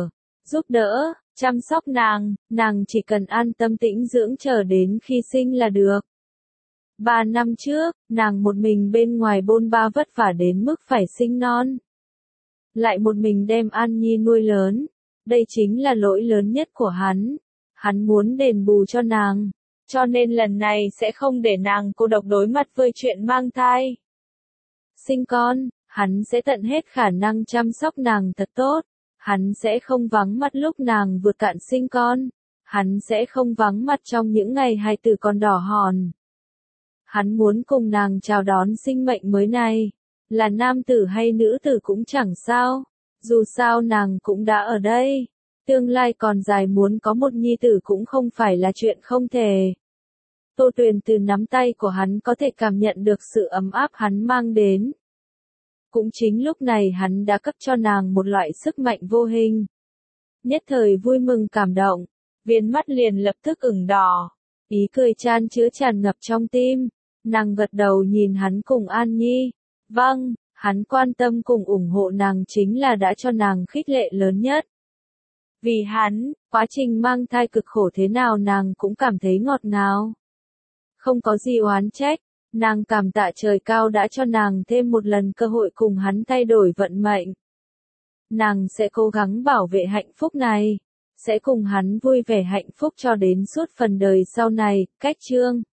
giúp đỡ, chăm sóc nàng, nàng chỉ cần an tâm tĩnh dưỡng chờ đến khi sinh là được. Ba năm trước, nàng một mình bên ngoài bôn ba vất vả đến mức phải sinh non. Lại một mình đem An Nhi nuôi lớn. Đây chính là lỗi lớn nhất của hắn. Hắn muốn đền bù cho nàng. Cho nên lần này sẽ không để nàng cô độc đối mặt với chuyện mang thai. Sinh con, hắn sẽ tận hết khả năng chăm sóc nàng thật tốt. Hắn sẽ không vắng mặt lúc nàng vượt cạn sinh con. Hắn sẽ không vắng mặt trong những ngày hài tử còn đỏ hòn. Hắn muốn cùng nàng chào đón sinh mệnh mới này. Là nam tử hay nữ tử cũng chẳng sao. Dù sao nàng cũng đã ở đây. Tương lai còn dài, muốn có một nhi tử cũng không phải là chuyện không thể. Tô Tuyền từ nắm tay của hắn có thể cảm nhận được sự ấm áp hắn mang đến. Cũng chính lúc này hắn đã cấp cho nàng một loại sức mạnh vô hình. Nhất thời vui mừng cảm động, viên mắt liền lập tức ửng đỏ. Ý cười chan chứa tràn ngập trong tim. Nàng gật đầu nhìn hắn cùng An Nhi. Vâng, hắn quan tâm cùng ủng hộ nàng chính là đã cho nàng khích lệ lớn nhất. Vì hắn, quá trình mang thai cực khổ thế nào nàng cũng cảm thấy ngọt ngào. Không có gì oán trách, nàng cảm tạ trời cao đã cho nàng thêm một lần cơ hội cùng hắn thay đổi vận mệnh. Nàng sẽ cố gắng bảo vệ hạnh phúc này, sẽ cùng hắn vui vẻ hạnh phúc cho đến suốt phần đời sau này. Cách chương